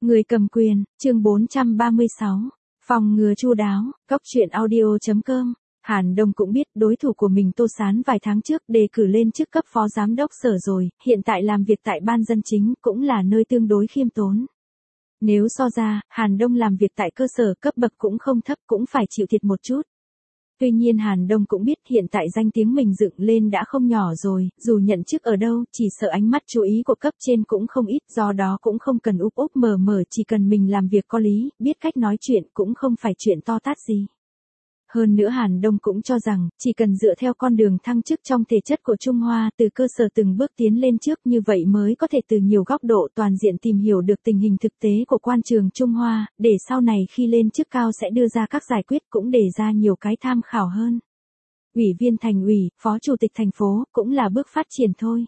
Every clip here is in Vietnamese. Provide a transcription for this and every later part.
Người cầm quyền, chương 436. Phòng ngừa chu đáo, Cóc truyện audio.com. Hàn Đông cũng biết đối thủ của mình Tô Sán vài tháng trước đề cử lên chức cấp phó giám đốc sở rồi, hiện tại làm việc tại ban dân chính cũng là nơi tương đối khiêm tốn. Nếu so ra, Hàn Đông làm việc tại cơ sở cấp bậc cũng không thấp, cũng phải chịu thiệt một chút. Tuy nhiên Hàn Đông cũng biết hiện tại danh tiếng mình dựng lên đã không nhỏ rồi, dù nhận chức ở đâu, chỉ sợ ánh mắt chú ý của cấp trên cũng không ít, do đó cũng không cần úp úp mở mở, chỉ cần mình làm việc có lý, biết cách nói chuyện cũng không phải chuyện to tát gì. Hơn nữa Hàn Đông cũng cho rằng, chỉ cần dựa theo con đường thăng chức trong thể chất của Trung Hoa từ cơ sở từng bước tiến lên trước như vậy mới có thể từ nhiều góc độ toàn diện tìm hiểu được tình hình thực tế của quan trường Trung Hoa, để sau này khi lên chức cao sẽ đưa ra các giải quyết cũng đề ra nhiều cái tham khảo hơn. Ủy viên thành ủy, phó chủ tịch thành phố cũng là bước phát triển thôi.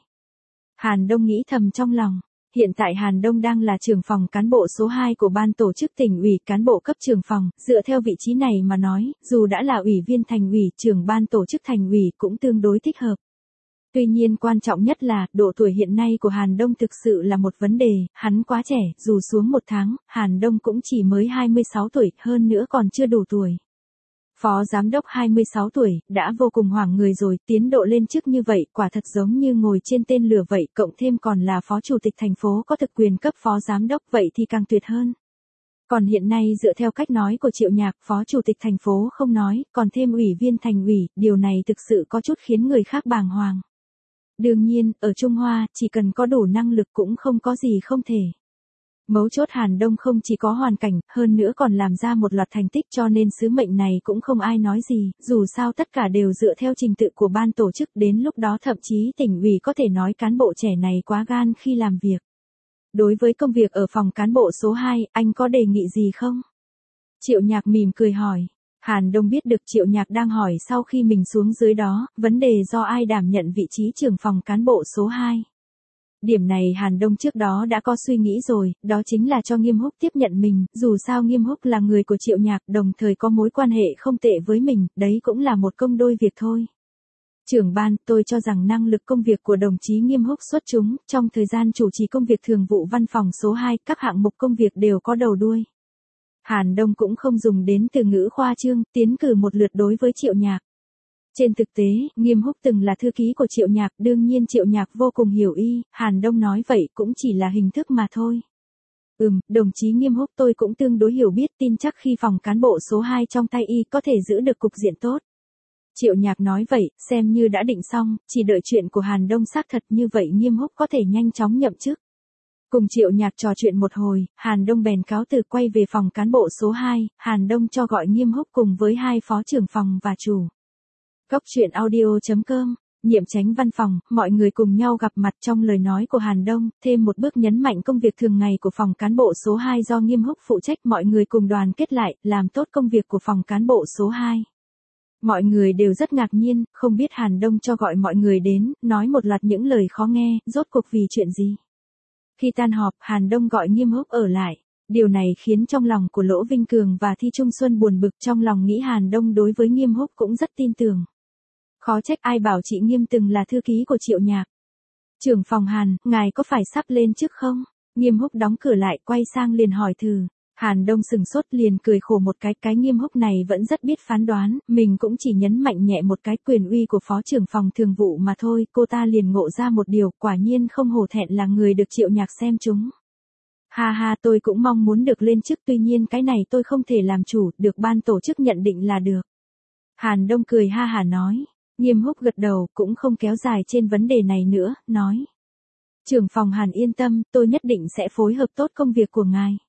Hàn Đông nghĩ thầm trong lòng. Hiện tại Hàn Đông đang là trưởng phòng cán bộ số 2 của ban tổ chức tỉnh ủy, cán bộ cấp trưởng phòng, dựa theo vị trí này mà nói, dù đã là ủy viên thành ủy, trưởng ban tổ chức thành ủy cũng tương đối thích hợp. Tuy nhiên quan trọng nhất là, độ tuổi hiện nay của Hàn Đông thực sự là một vấn đề, hắn quá trẻ, dù xuống một tháng, Hàn Đông cũng chỉ mới 26 tuổi, hơn nữa còn chưa đủ tuổi. Phó giám đốc 26 tuổi, đã vô cùng hoảng người rồi, tiến độ lên chức như vậy, quả thật giống như ngồi trên tên lửa vậy, cộng thêm còn là phó chủ tịch thành phố có thực quyền cấp phó giám đốc, vậy thì càng tuyệt hơn. Còn hiện nay dựa theo cách nói của Triệu Nhạc, phó chủ tịch thành phố không nói, còn thêm ủy viên thành ủy, điều này thực sự có chút khiến người khác bàng hoàng. Đương nhiên, ở Trung Hoa, chỉ cần có đủ năng lực cũng không có gì không thể. Mấu chốt Hàn Đông không chỉ có hoàn cảnh, hơn nữa còn làm ra một loạt thành tích, cho nên sứ mệnh này cũng không ai nói gì, dù sao tất cả đều dựa theo trình tự của ban tổ chức, đến lúc đó thậm chí tỉnh ủy có thể nói cán bộ trẻ này quá gan khi làm việc. Đối với công việc ở phòng cán bộ số 2, anh có đề nghị gì không? Triệu Nhạc mỉm cười hỏi. Hàn Đông biết được Triệu Nhạc đang hỏi sau khi mình xuống dưới đó, vấn đề do ai đảm nhận vị trí trưởng phòng cán bộ số 2. Điểm này Hàn Đông trước đó đã có suy nghĩ rồi, đó chính là cho Nghiêm Húc tiếp nhận mình, dù sao Nghiêm Húc là người của Triệu Nhạc, đồng thời có mối quan hệ không tệ với mình, đấy cũng là một công đôi việc thôi. Trưởng ban, tôi cho rằng năng lực công việc của đồng chí Nghiêm Húc xuất chúng, trong thời gian chủ trì công việc thường vụ văn phòng số 2, các hạng mục công việc đều có đầu đuôi. Hàn Đông cũng không dùng đến từ ngữ khoa trương, tiến cử một lượt đối với Triệu Nhạc. Trên thực tế, Nghiêm Húc từng là thư ký của Triệu Nhạc, đương nhiên Triệu Nhạc vô cùng hiểu y, Hàn Đông nói vậy cũng chỉ là hình thức mà thôi. Đồng chí Nghiêm Húc tôi cũng tương đối hiểu biết, tin chắc khi phòng cán bộ số 2 trong tay y có thể giữ được cục diện tốt. Triệu Nhạc nói vậy, xem như đã định xong, chỉ đợi chuyện của Hàn Đông xác thật như vậy Nghiêm Húc có thể nhanh chóng nhậm chức. Cùng Triệu Nhạc trò chuyện một hồi, Hàn Đông bèn cáo từ quay về phòng cán bộ số 2, Hàn Đông cho gọi Nghiêm Húc cùng với hai phó trưởng phòng và chủ. Cóc truyện audio.com, nhiệm chánh văn phòng, mọi người cùng nhau gặp mặt trong lời nói của Hàn Đông, thêm một bước nhấn mạnh công việc thường ngày của phòng cán bộ số 2 do Nghiêm Húc phụ trách, mọi người cùng đoàn kết lại, làm tốt công việc của phòng cán bộ số 2. Mọi người đều rất ngạc nhiên, không biết Hàn Đông cho gọi mọi người đến, nói một loạt những lời khó nghe, rốt cuộc vì chuyện gì. Khi tan họp, Hàn Đông gọi Nghiêm Húc ở lại. Điều này khiến trong lòng của Lỗ Vinh Cường và Thi Trung Xuân buồn bực, trong lòng nghĩ Hàn Đông đối với Nghiêm Húc cũng rất tin tưởng. Khó trách ai bảo chị Nghiêm từng là thư ký của Triệu Nhạc. Trưởng phòng Hàn, ngài có phải sắp lên chức không? Nghiêm Húc đóng cửa lại, quay sang liền hỏi thử. Hàn Đông sừng sốt liền cười khổ một cái Nghiêm Húc này vẫn rất biết phán đoán, mình cũng chỉ nhấn mạnh nhẹ một cái quyền uy của phó trưởng phòng thường vụ mà thôi, cô ta liền ngộ ra một điều, quả nhiên không hổ thẹn là người được Triệu Nhạc xem chúng. Ha ha, tôi cũng mong muốn được lên chức, tuy nhiên cái này tôi không thể làm chủ, được ban tổ chức nhận định là được. Hàn Đông cười ha hả nói. Nghiêm Húc gật đầu, cũng không kéo dài trên vấn đề này nữa, nói. Trưởng phòng Hàn yên tâm, tôi nhất định sẽ phối hợp tốt công việc của ngài.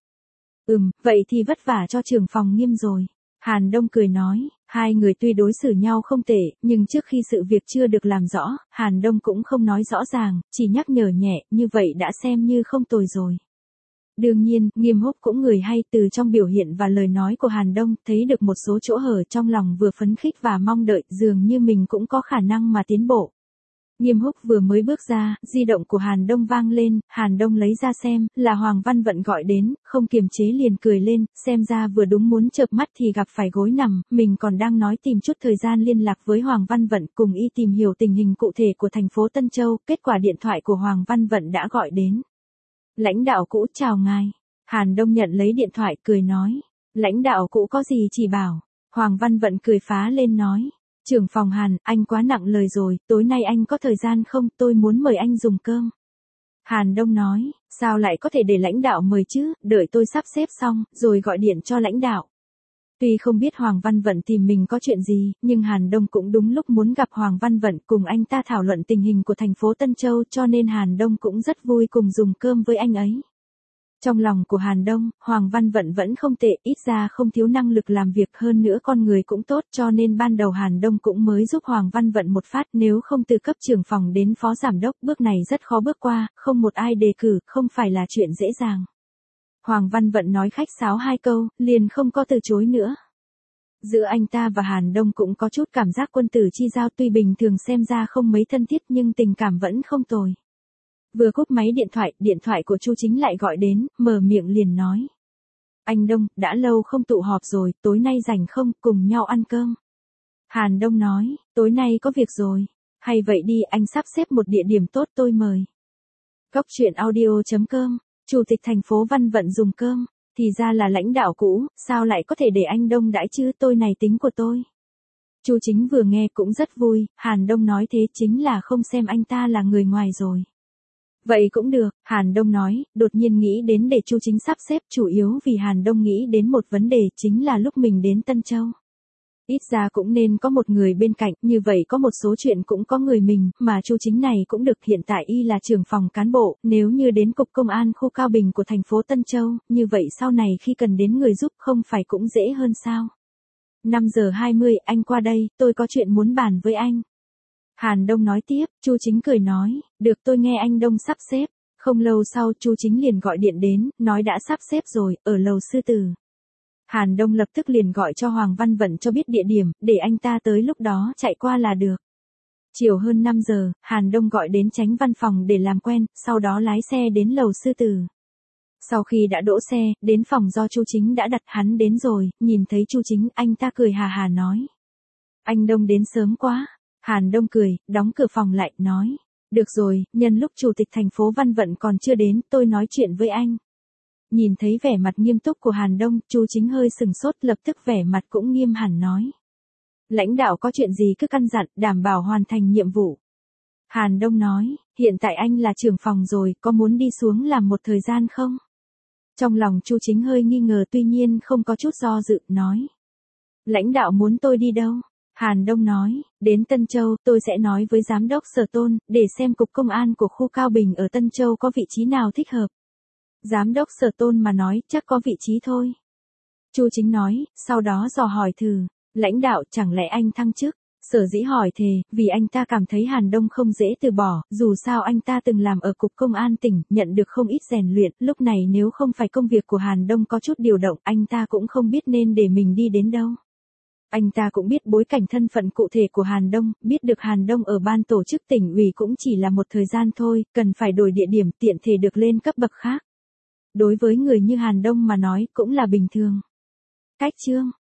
Vậy thì vất vả cho trưởng phòng Nghiêm rồi. Hàn Đông cười nói, hai người tuy đối xử nhau không tệ, nhưng trước khi sự việc chưa được làm rõ, Hàn Đông cũng không nói rõ ràng, chỉ nhắc nhở nhẹ, như vậy đã xem như không tồi rồi. Đương nhiên, Nghiêm Húc cũng người hay, từ trong biểu hiện và lời nói của Hàn Đông, thấy được một số chỗ hở, trong lòng vừa phấn khích và mong đợi, dường như mình cũng có khả năng mà tiến bộ. Nghiêm Húc vừa mới bước ra, di động của Hàn Đông vang lên, Hàn Đông lấy ra xem, là Hoàng Văn Vận gọi đến, không kiềm chế liền cười lên, xem ra vừa đúng muốn chợp mắt thì gặp phải gối nằm, mình còn đang nói tìm chút thời gian liên lạc với Hoàng Văn Vận cùng y tìm hiểu tình hình cụ thể của thành phố Tân Châu, kết quả điện thoại của Hoàng Văn Vận đã gọi đến. Lãnh đạo cũ chào ngài. Hàn Đông nhận lấy điện thoại cười nói. Lãnh đạo cũ có gì chỉ bảo. Hoàng Văn Vận cười phá lên nói. Trưởng phòng Hàn, anh quá nặng lời rồi, tối nay anh có thời gian không, tôi muốn mời anh dùng cơm. Hàn Đông nói, sao lại có thể để lãnh đạo mời chứ, đợi tôi sắp xếp xong, rồi gọi điện cho lãnh đạo. Tuy không biết Hoàng Văn Vận tìm mình có chuyện gì, nhưng Hàn Đông cũng đúng lúc muốn gặp Hoàng Văn Vận cùng anh ta thảo luận tình hình của thành phố Tân Châu, cho nên Hàn Đông cũng rất vui cùng dùng cơm với anh ấy. Trong lòng của Hàn Đông, Hoàng Văn Vận vẫn không tệ, ít ra không thiếu năng lực làm việc, hơn nữa con người cũng tốt, cho nên ban đầu Hàn Đông cũng mới giúp Hoàng Văn Vận một phát, nếu không từ cấp trưởng phòng đến phó giám đốc, bước này rất khó bước qua, không một ai đề cử, không phải là chuyện dễ dàng. Hoàng Văn Vận nói khách sáo 2 câu, liền không có từ chối nữa. Giữa anh ta và Hàn Đông cũng có chút cảm giác quân tử chi giao, tuy bình thường xem ra không mấy thân thiết nhưng tình cảm vẫn không tồi. Vừa cúp máy điện thoại của Chu Chính lại gọi đến, mở miệng liền nói. Anh Đông, đã lâu không tụ họp rồi, tối nay rảnh không, cùng nhau ăn cơm. Hàn Đông nói, tối nay có việc rồi. Hay vậy đi, anh sắp xếp một địa điểm tốt tôi mời. Cốc truyện audio.com, Chủ tịch thành phố Văn Vận dùng cơm. Thì ra là lãnh đạo cũ, sao lại có thể để anh Đông đãi chứ, tôi này tính của tôi. Chu Chính vừa nghe cũng rất vui, Hàn Đông nói thế chính là không xem anh ta là người ngoài rồi. Vậy cũng được, Hàn Đông nói, đột nhiên nghĩ đến để Chu Chính sắp xếp, chủ yếu vì Hàn Đông nghĩ đến một vấn đề, chính là lúc mình đến Tân Châu. Ít ra cũng nên có một người bên cạnh, như vậy có một số chuyện cũng có người mình, mà Chu Chính này cũng được, hiện tại y là trưởng phòng cán bộ, nếu như đến cục công an khu Cao Bình của thành phố Tân Châu, như vậy sau này khi cần đến người giúp không phải cũng dễ hơn sao. 5:20 anh qua đây, tôi có chuyện muốn bàn với anh. Hàn Đông nói tiếp, Chu Chính cười nói, được tôi nghe anh Đông sắp xếp. Không lâu sau Chu Chính liền gọi điện đến, nói đã sắp xếp rồi, ở lầu Sư Tử. Hàn Đông lập tức liền gọi cho Hoàng Văn Vận cho biết địa điểm, để anh ta tới lúc đó chạy qua là được. Chiều hơn 5 giờ, Hàn Đông gọi đến Chánh văn phòng để làm quen, sau đó lái xe đến lầu Sư Tử. Sau khi đã đỗ xe, đến phòng do Chu Chính đã đặt, hắn đến rồi, nhìn thấy Chu Chính, anh ta cười hà hà nói. Anh Đông đến sớm quá. Hàn Đông cười, đóng cửa phòng lại, nói. Được rồi, nhân lúc Chủ tịch thành phố Văn Vận còn chưa đến, tôi nói chuyện với anh. Nhìn thấy vẻ mặt nghiêm túc của Hàn Đông, Chu Chính hơi sừng sốt, lập tức vẻ mặt cũng nghiêm hẳn nói. Lãnh đạo có chuyện gì cứ căn dặn, đảm bảo hoàn thành nhiệm vụ. Hàn Đông nói, hiện tại anh là trưởng phòng rồi, có muốn đi xuống làm một thời gian không? Trong lòng Chu Chính hơi nghi ngờ, tuy nhiên không có chút do dự, nói. Lãnh đạo muốn tôi đi đâu? Hàn Đông nói, đến Tân Châu, tôi sẽ nói với giám đốc Sở Tôn, để xem cục công an của khu Cao Bình ở Tân Châu có vị trí nào thích hợp. Giám đốc Sở Tôn mà nói, chắc có vị trí thôi. Chu Chính nói, sau đó dò hỏi thử, lãnh đạo chẳng lẽ anh thăng chức? Sở dĩ hỏi thề, vì anh ta cảm thấy Hàn Đông không dễ từ bỏ, dù sao anh ta từng làm ở cục công an tỉnh, nhận được không ít rèn luyện, lúc này nếu không phải công việc của Hàn Đông có chút điều động, anh ta cũng không biết nên để mình đi đến đâu. Anh ta cũng biết bối cảnh thân phận cụ thể của Hàn Đông, biết được Hàn Đông ở ban tổ chức tỉnh ủy cũng chỉ là một thời gian thôi, cần phải đổi địa điểm tiện thể được lên cấp bậc khác. Đối với người như Hàn Đông mà nói cũng là bình thường. Cách chương